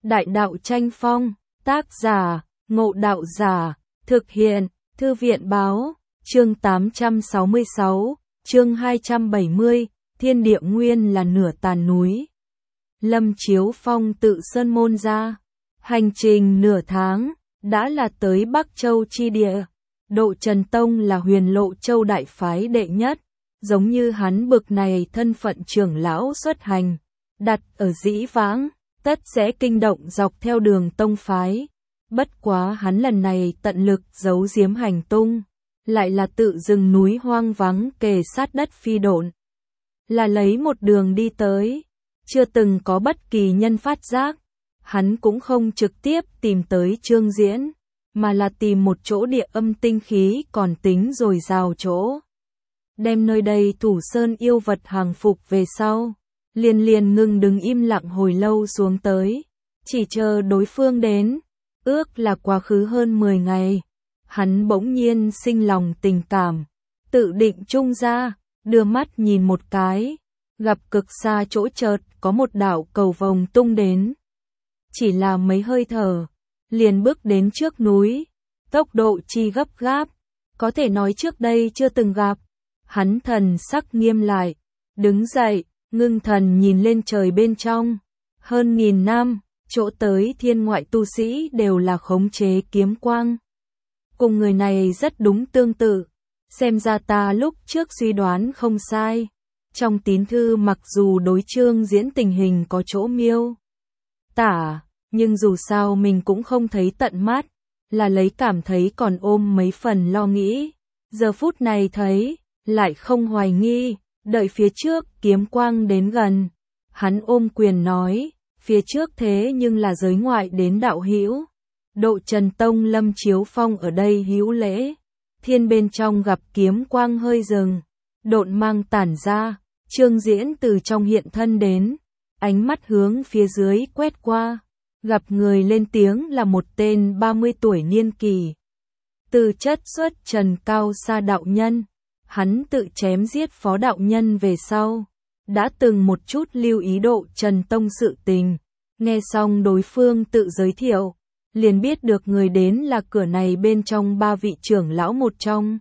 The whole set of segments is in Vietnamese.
Đại đạo tranh phong, tác giả, Ngộ Đạo Giả, thực hiện, Thư viện báo, chương 866, chương 270, thiên địa nguyên là nửa tàn núi. Lâm Chiếu Phong tự sơn môn ra, hành trình nửa tháng, đã là tới Bắc Châu chi địa. Độ Trần Tông là Huyền Lộ Châu đại phái đệ nhất, giống như hắn bực này thân phận trưởng lão xuất hành, đặt ở dĩ vãng, tất sẽ kinh động dọc theo đường tông phái. Bất quá hắn lần này tận lực giấu giếm hành tung, lại là tự rừng núi hoang vắng kề sát đất phi độn. Là lấy một đường đi tới, chưa từng có bất kỳ nhân phát giác, hắn cũng không trực tiếp tìm tới Trương Diễn, mà là tìm một chỗ địa âm tinh khí còn tính dồi dào chỗ. Đem nơi đây thủ sơn yêu vật hàng phục về sau, liền ngừng đứng im lặng hồi lâu xuống tới, chỉ chờ đối phương đến, ước là quá khứ hơn 10 ngày. Hắn bỗng nhiên sinh lòng tình cảm, tự định trung ra, đưa mắt nhìn một cái, gặp cực xa chỗ chợt có một đạo cầu vồng tung đến. Chỉ là mấy hơi thở, liền bước đến trước núi, tốc độ chi gấp gáp, có thể nói trước đây chưa từng gặp. Hắn thần sắc nghiêm lại, đứng dậy, ngưng thần nhìn lên trời bên trong. Hơn 1000 năm, chỗ tới thiên ngoại tu sĩ đều là khống chế kiếm quang. Cùng người này rất đúng tương tự, xem ra ta lúc trước suy đoán không sai. Trong tín thư mặc dù đối Trương Diễn tình hình có chỗ miêu tả, nhưng dù sao mình cũng không thấy tận mắt, là lấy cảm thấy còn ôm mấy phần lo nghĩ. Giờ phút này thấy, lại không hoài nghi, đợi phía trước kiếm quang đến gần. Hắn ôm quyền nói, phía trước thế nhưng là giới ngoại đến đạo hữu. Độ Trần Tông Lâm Chiếu Phong ở đây hữu lễ. Thiên bên trong gặp kiếm quang hơi dừng, độn mang tản ra, Trương Diễn từ trong hiện thân đến, ánh mắt hướng phía dưới quét qua, gặp người lên tiếng là một tên 30 tuổi niên kỳ. Từ chất xuất trần cao xa đạo nhân, hắn tự chém giết phó đạo nhân về sau, đã từng một chút lưu ý Độ Trần Tông sự tình, nghe xong đối phương tự giới thiệu, liền biết được người đến là cửa này bên trong 3 vị trưởng lão một trong.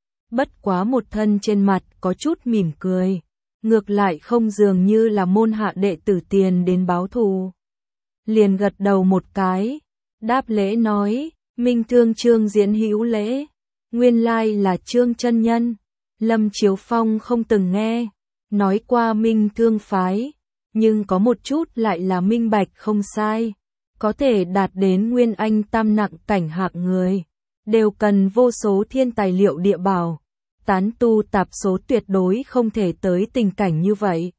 Bất quá một thân trên mặt có chút mỉm cười, ngược lại không dường như là môn hạ đệ tử tiền đến báo thù. Liền gật đầu một cái, đáp lễ nói, Minh Thương Trương Diễn hữu lễ, nguyên lai là Trương chân nhân. Lâm Chiếu Phong không từng nghe nói qua Minh Thương phái, nhưng có một chút lại là minh bạch không sai. Có thể đạt đến nguyên anh tam nặng cảnh hạng người, đều cần vô số thiên tài liệu địa bảo. Tán tu tạp số tuyệt đối không thể tới tình cảnh như vậy.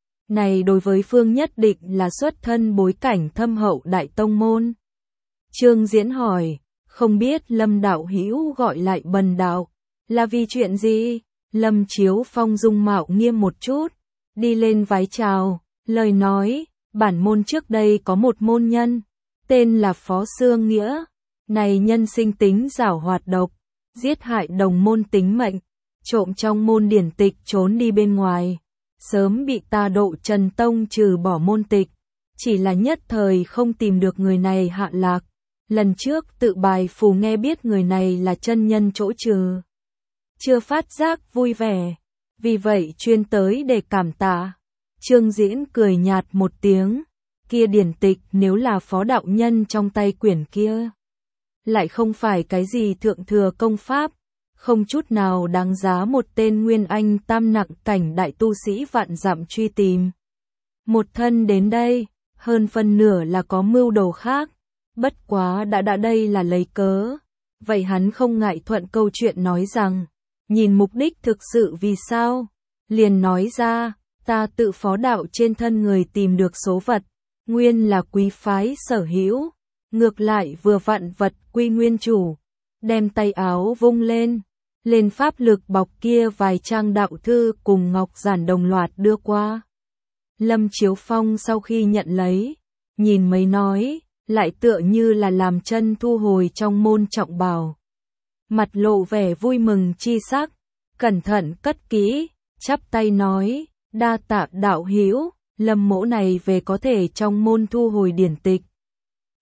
Này đối với phương nhất định là xuất thân bối cảnh thâm hậu đại tông môn. Trương Diễn hỏi, không biết Lâm đạo hữu gọi lại Bần đạo, là vì chuyện gì? Lâm Chiếu Phong dung mạo nghiêm một chút, đi lên vái chào, lời nói, bản môn trước đây có một môn nhân, tên là Phó Xương Nghĩa, này nhân sinh tính giảo hoạt độc, giết hại đồng môn tính mệnh, trộm trong môn điển tịch trốn đi bên ngoài, sớm bị ta Độ Trần Tông trừ bỏ môn tịch, chỉ là nhất thời không tìm được người này hạ lạc, lần trước tự bài phù nghe biết người này là chân nhân chỗ trừ. Chưa phát giác vui vẻ, vì vậy chuyên tới để cảm tạ. Trương Diễn cười nhạt một tiếng, kia điển tịch nếu là phó đạo nhân trong tay quyển kia, lại không phải cái gì thượng thừa công pháp, không chút nào đáng giá một tên nguyên anh tam nặng cảnh đại tu sĩ vạn dặm truy tìm. Một thân đến đây, hơn phân nửa là có mưu đồ khác, bất quá đã đây là lấy cớ, vậy hắn không ngại thuận câu chuyện nói rằng, nhìn mục đích thực sự vì sao, liền nói ra, ta tự phó đạo trên thân người tìm được số vật, nguyên là quý phái sở hữu, ngược lại vừa vặn vật quy nguyên chủ, đem tay áo vung lên pháp lực bọc kia vài trang đạo thư cùng ngọc giản đồng loạt đưa qua. Lâm Chiếu Phong sau khi nhận lấy, nhìn mấy nói, lại tựa như là làm chân thu hồi trong môn trọng bào. Mặt lộ vẻ vui mừng chi sắc, cẩn thận cất kỹ, chắp tay nói, đa tạ đạo hữu, Lâm mỗ này về có thể trong môn thu hồi điển tịch,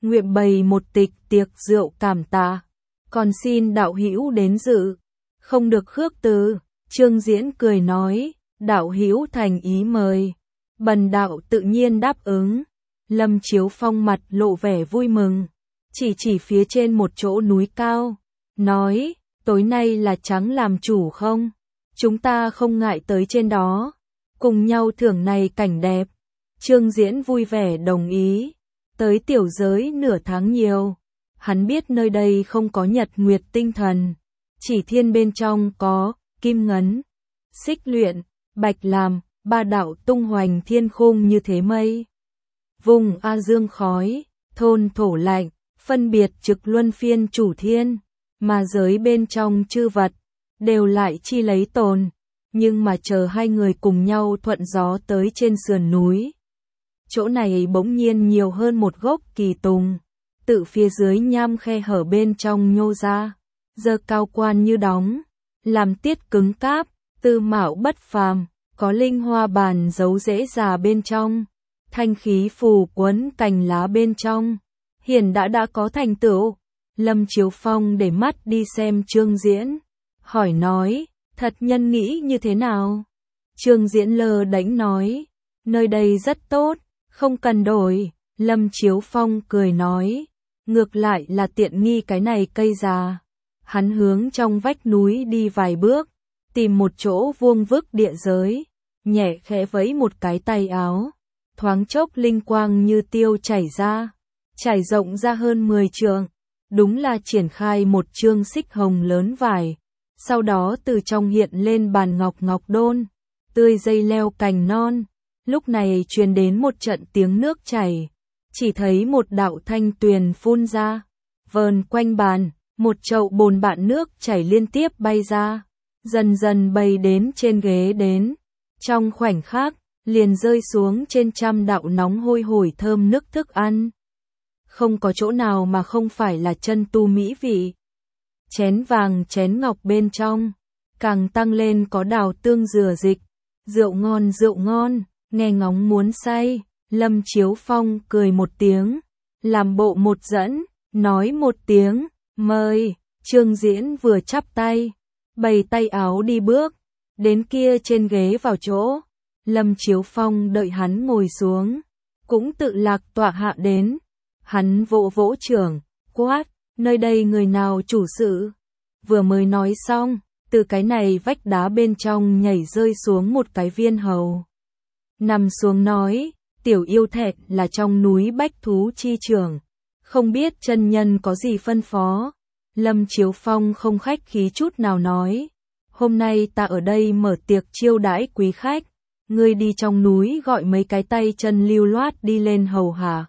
nguyện bày một tịch tiệc rượu cảm tạ, còn xin đạo hữu đến dự, không được khước từ. Trương Diễn cười nói, đạo hữu thành ý mời, bần đạo tự nhiên đáp ứng. Lâm Chiếu Phong mặt lộ vẻ vui mừng, chỉ phía trên một chỗ núi cao, nói, tối nay là Trắng làm chủ không? Chúng ta không ngại tới trên đó, cùng nhau thưởng này cảnh đẹp. Trương Diễn vui vẻ đồng ý, tới tiểu giới nửa tháng nhiều, hắn biết nơi đây không có nhật nguyệt tinh thần, chỉ thiên bên trong có kim ngấn, xích luyện, bạch làm, ba đạo tung hoành thiên khung như thế mây. Vùng A Dương khói, thôn thổ lạnh, phân biệt trực luân phiên chủ thiên, mà giới bên trong chư vật, đều lại chi lấy tồn, nhưng mà chờ hai người cùng nhau thuận gió tới trên sườn núi. Chỗ này bỗng nhiên nhiều hơn một gốc kỳ tùng, tự phía dưới nham khe hở bên trong nhô ra, giờ cao quan như đóng, làm tiết cứng cáp, tư mạo bất phàm, có linh hoa bàn giấu rễ già bên trong, thanh khí phù quấn cành lá bên trong, hiển đã có thành tựu. Lâm Chiếu Phong để mắt đi xem Trương Diễn, hỏi nói, thật nhân nghĩ như thế nào? Trương Diễn lơ đễnh nói, nơi đây rất tốt, không cần đổi. Lâm Chiếu Phong cười nói, ngược lại là tiện nghi cái này cây già. Hắn hướng trong vách núi đi vài bước, tìm một chỗ vuông vức địa giới, nhẹ khẽ vẫy một cái tay áo, thoáng chốc linh quang như tiêu chảy ra, trải rộng ra hơn 10 trượng, đúng là triển khai một chương xích hồng lớn vải, sau đó từ trong hiện lên bàn ngọc đôn, tươi dây leo cành non, lúc này truyền đến một trận tiếng nước chảy, chỉ thấy một đạo thanh tuyền phun ra, vờn quanh bàn, một chậu bồn bạn nước chảy liên tiếp bay ra, dần dần bay đến trên ghế đến, trong khoảnh khắc, liền rơi xuống trên trăm đạo nóng hôi hổi thơm nức thức ăn. Không có chỗ nào mà không phải là chân tu mỹ vị. Chén vàng chén ngọc bên trong, càng tăng lên có đào tương dừa dịch, rượu ngon, nghe ngóng muốn say. Lâm Chiếu Phong cười một tiếng, làm bộ một dẫn, nói một tiếng, mời. Trương Diễn vừa chắp tay, bày tay áo đi bước, đến kia trên ghế vào chỗ. Lâm Chiếu Phong đợi hắn ngồi xuống, cũng tự lạc tọa hạ đến. Hắn vỗ vỗ trưởng, quát, nơi đây người nào chủ sự? Vừa mới nói xong, từ cái này vách đá bên trong nhảy rơi xuống một cái viên hầu. Nằm xuống nói, tiểu yêu thẹt là trong núi bách thú chi trưởng, không biết chân nhân có gì phân phó. Lâm Chiếu Phong không khách khí chút nào nói, hôm nay ta ở đây mở tiệc chiêu đãi quý khách, ngươi đi trong núi gọi mấy cái tay chân lưu loát đi lên hầu hạ.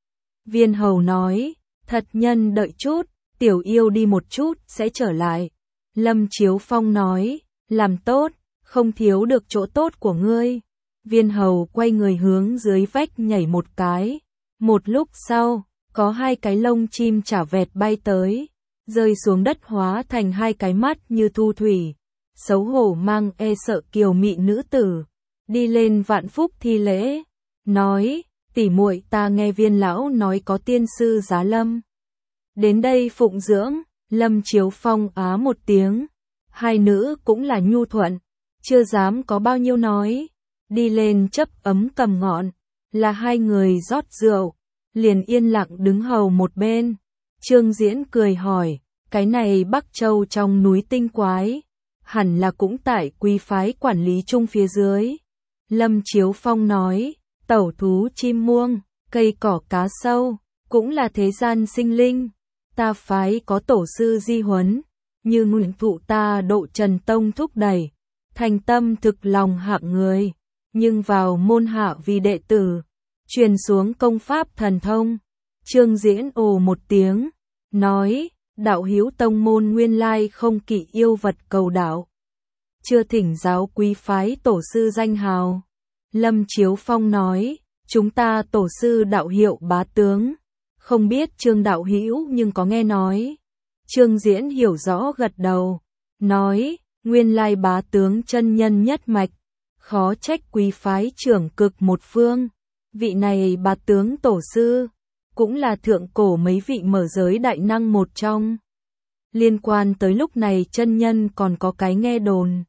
Viên hầu nói, thật nhân đợi chút, tiểu yêu đi một chút sẽ trở lại. Lâm Chiếu Phong nói, làm tốt, không thiếu được chỗ tốt của ngươi. Viên hầu quay người hướng dưới vách nhảy một cái. Một lúc sau, có hai cái lông chim chả vẹt bay tới, rơi xuống đất hóa thành hai cái mắt như thu thủy. Xấu hổ mang e sợ kiều mị nữ tử, đi lên vạn phúc thi lễ, nói, tỷ muội ta nghe Viên lão nói có tiên sư giá lâm đến đây phụng dưỡng. Lâm Chiếu Phong á một tiếng, hai nữ cũng là nhu thuận, chưa dám có bao nhiêu nói, đi lên chấp ấm cầm ngọn, là hai người rót rượu, liền yên lặng đứng hầu một bên. Trương Diễn cười hỏi, cái này Bắc Châu trong núi tinh quái, hẳn là cũng tại quý phái quản lý chung phía dưới. Lâm Chiếu Phong nói, tẩu thú chim muông, cây cỏ cá sâu, cũng là thế gian sinh linh. Ta phái có tổ sư di huấn, như nguyện thụ ta độ Trần Tông thúc đẩy, thành tâm thực lòng hạng người, nhưng vào môn hạ vì đệ tử, truyền xuống công pháp thần thông. Trương Diễn ồ một tiếng, nói, đạo hiếu tông môn nguyên lai không kỵ yêu vật cầu đạo, chưa thỉnh giáo quý phái tổ sư danh hào. Lâm Chiếu Phong nói, chúng ta tổ sư đạo hiệu Bá Tướng, không biết Trương đạo hữu nhưng có nghe nói. Trương Diễn hiểu rõ gật đầu, nói, nguyên lai Bá Tướng chân nhân nhất mạch, khó trách quý phái trưởng cực một phương. Vị này Bá Tướng tổ sư, cũng là thượng cổ mấy vị mở giới đại năng một trong. Liên quan tới lúc này chân nhân còn có cái nghe đồn.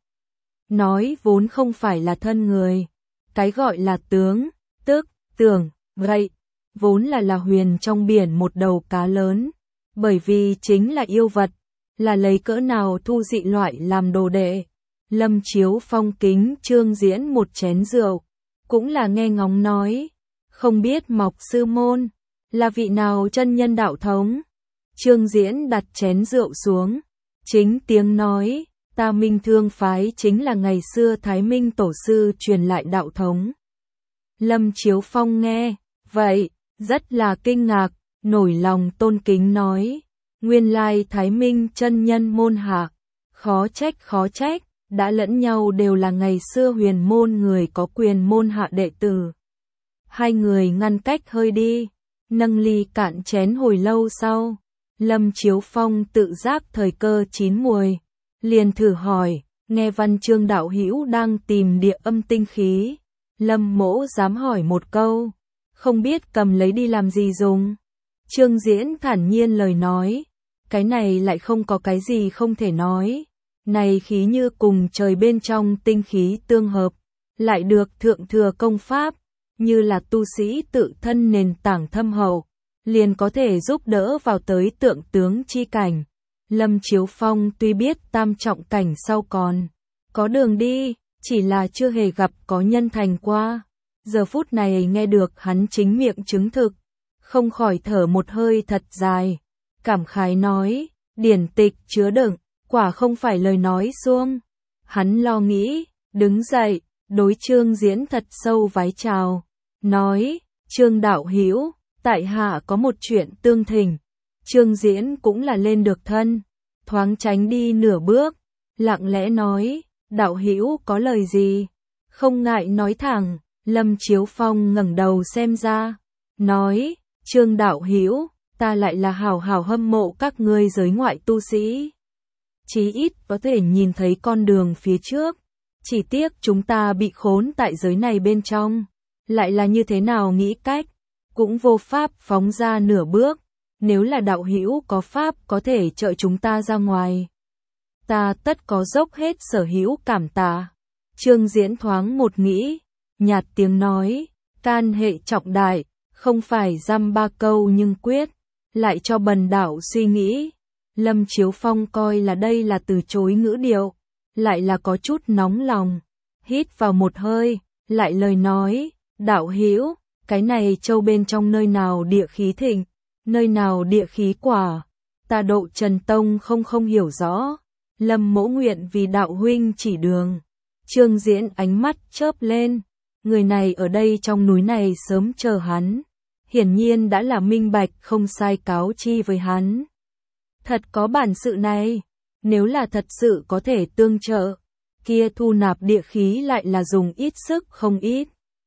Nói vốn không phải là thân người. Cái gọi là tướng, tức, tưởng, vậy, vốn là huyền trong biển một đầu cá lớn. Bởi vì chính là yêu vật, là lấy cỡ nào thu dị loại làm đồ đệ. Lâm Chiếu Phong kính Trương Diễn một chén rượu, cũng là nghe ngóng nói, không biết Mộc sư môn, là vị nào chân nhân đạo thống. Trương Diễn đặt chén rượu xuống, chính tiếng nói, ta Minh Thương phái chính là ngày xưa Thái Minh tổ sư truyền lại đạo thống. Lâm Chiếu Phong nghe, vậy, rất là kinh ngạc, nổi lòng tôn kính nói, nguyên lai Thái Minh chân nhân môn hạ, khó trách, đã lẫn nhau đều là ngày xưa huyền môn người có quyền môn hạ đệ tử. Hai người ngăn cách hơi đi, nâng ly cạn chén hồi lâu sau, Lâm Chiếu Phong tự giác thời cơ chín muồi, liền thử hỏi, nghe Văn Chương đạo hữu đang tìm địa âm tinh khí, Lâm mỗ dám hỏi một câu, không biết cầm lấy đi làm gì dùng. Trương Diễn thản nhiên lời nói, cái này lại không có cái gì không thể nói, này khí như cùng trời bên trong tinh khí tương hợp, lại được thượng thừa công pháp, như là tu sĩ tự thân nền tảng thâm hậu, liền có thể giúp đỡ vào tới tượng tướng chi cảnh. Lâm Chiếu Phong tuy biết tam trọng cảnh sau còn có đường đi, chỉ là chưa hề gặp có nhân thành qua. Giờ phút này nghe được hắn chính miệng chứng thực, không khỏi thở một hơi thật dài, cảm khái nói, điển tịch chứa đựng, quả không phải lời nói suông. Hắn lo nghĩ, đứng dậy, đối Trương Diễn thật sâu vái chào, nói, Trương đạo hữu, tại hạ có một chuyện tương thỉnh. Trương Diễn cũng là lên được thân, thoáng tránh đi nửa bước, lặng lẽ nói, đạo hữu có lời gì, không ngại nói thẳng. Lâm Chiếu Phong ngẩng đầu xem ra, nói, Trương đạo hữu, ta lại là hào hâm mộ các ngươi giới ngoại tu sĩ. Chí ít có thể nhìn thấy con đường phía trước, chỉ tiếc chúng ta bị khốn tại giới này bên trong, lại là như thế nào nghĩ cách, cũng vô pháp phóng ra nửa bước, nếu là đạo hữu có pháp có thể trợ chúng ta ra ngoài. Ta tất có dốc hết sở hữu cảm tạ. Trương Diễn thoáng một nghĩ, nhạt tiếng nói, can hệ trọng đại, không phải dăm ba câu nhưng quyết, lại cho bần đạo suy nghĩ. Lâm Chiếu Phong coi là đây là từ chối ngữ điệu, lại là có chút nóng lòng, hít vào một hơi, lại lời nói, đạo hữu, cái này châu bên trong nơi nào địa khí thịnh, nơi nào địa khí quả, ta Độ Trần Tông không hiểu rõ, Lâm mỗ nguyện vì đạo huynh chỉ đường. Trương Diễn ánh mắt chớp lên, người này ở đây trong núi này sớm chờ hắn, hiển nhiên đã là minh bạch không sai cáo chi với hắn. Thật có bản sự này, nếu là thật sự có thể tương trợ, kia thu nạp địa khí lại là dùng ít sức không ít.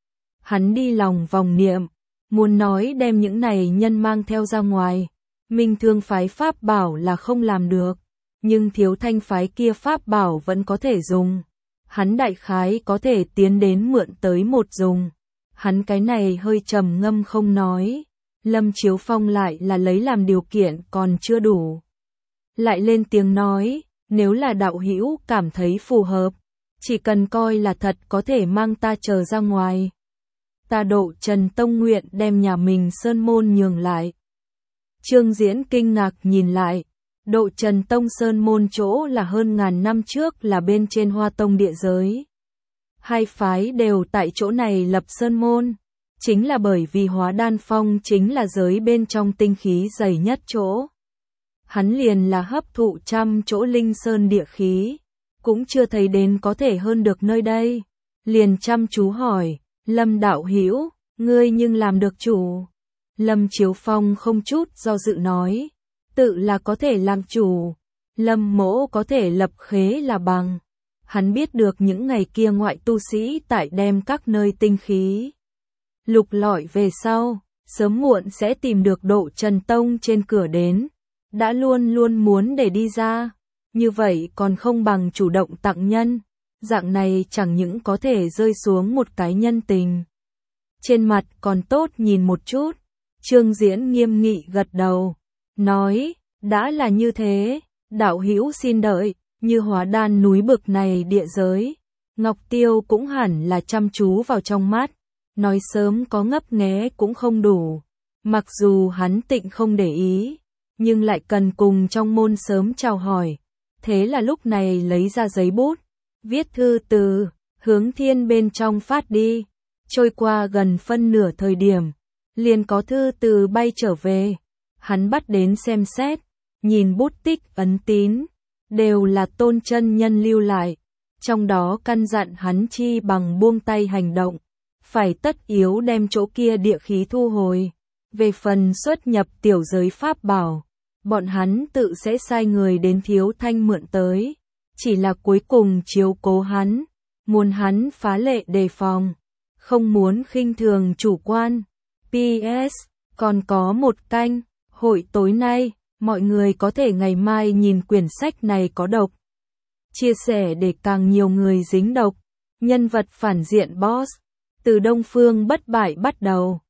Hắn đi lòng vòng niệm, muốn nói đem những này nhân mang theo ra ngoài, Minh Thương phái pháp bảo là không làm được, nhưng Thiếu Thanh phái kia pháp bảo vẫn có thể dùng. Hắn đại khái có thể tiến đến mượn tới một dùng. Hắn cái này hơi trầm ngâm không nói. Lâm Chiếu Phong lại là lấy làm điều kiện còn chưa đủ. Lại lên tiếng nói, nếu là đạo hữu cảm thấy phù hợp, chỉ cần coi là thật có thể mang ta chờ ra ngoài. Ta Độ Trần Tông nguyện đem nhà mình sơn môn nhường lại. Trương Diễn kinh ngạc nhìn lại. Độ Trần Tông sơn môn chỗ là hơn ngàn năm trước là bên trên Hoa Tông địa giới. Hai phái đều tại chỗ này lập sơn môn, chính là bởi vì Hóa Đan Phong chính là giới bên trong tinh khí dày nhất chỗ. Hắn liền là hấp thụ trăm chỗ linh sơn địa khí, cũng chưa thấy đến có thể hơn được nơi đây. Liền chăm chú hỏi, Lâm đạo hữu, ngươi nhưng làm được chủ. Lâm Chiếu Phong không chút do dự nói, tự là có thể làm chủ, Lâm mỗ có thể lập khế là bằng. Hắn biết được những ngày kia ngoại tu sĩ tại đem các nơi tinh khí lục lọi về sau, sớm muộn sẽ tìm được Độ Trần Tông trên cửa đến, đã luôn luôn muốn để đi ra, như vậy còn không bằng chủ động tặng nhân, dạng này chẳng những có thể rơi xuống một cái nhân tình. Trên mặt còn tốt nhìn một chút. Trương Diễn nghiêm nghị gật đầu, nói, đã là như thế, đạo hữu xin đợi, như Hóa Đan núi bực này địa giới. Ngọc Tiêu cũng hẳn là chăm chú vào trong mắt, nói sớm có ngấp nghé cũng không đủ. Mặc dù hắn tịnh không để ý, nhưng lại cần cùng trong môn sớm chào hỏi. Thế là lúc này lấy ra giấy bút, viết thư từ hướng thiên bên trong phát đi. Trôi qua gần phân nửa thời điểm, liền có thư từ bay trở về. Hắn bắt đến xem xét, nhìn bút tích ấn tín, đều là Tôn chân nhân lưu lại. Trong đó căn dặn hắn chi bằng buông tay hành động, phải tất yếu đem chỗ kia địa khí thu hồi. Về phần xuất nhập tiểu giới pháp bảo, bọn hắn tự sẽ sai người đến Thiếu Thanh mượn tới. Chỉ là cuối cùng chiếu cố hắn, muốn hắn phá lệ đề phòng, không muốn khinh thường chủ quan. PS, còn có một canh, hội tối nay, mọi người có thể ngày mai nhìn quyển sách này có độc. Chia sẻ để càng nhiều người dính độc. Nhân vật phản diện boss, từ Đông Phương bất bại bắt đầu.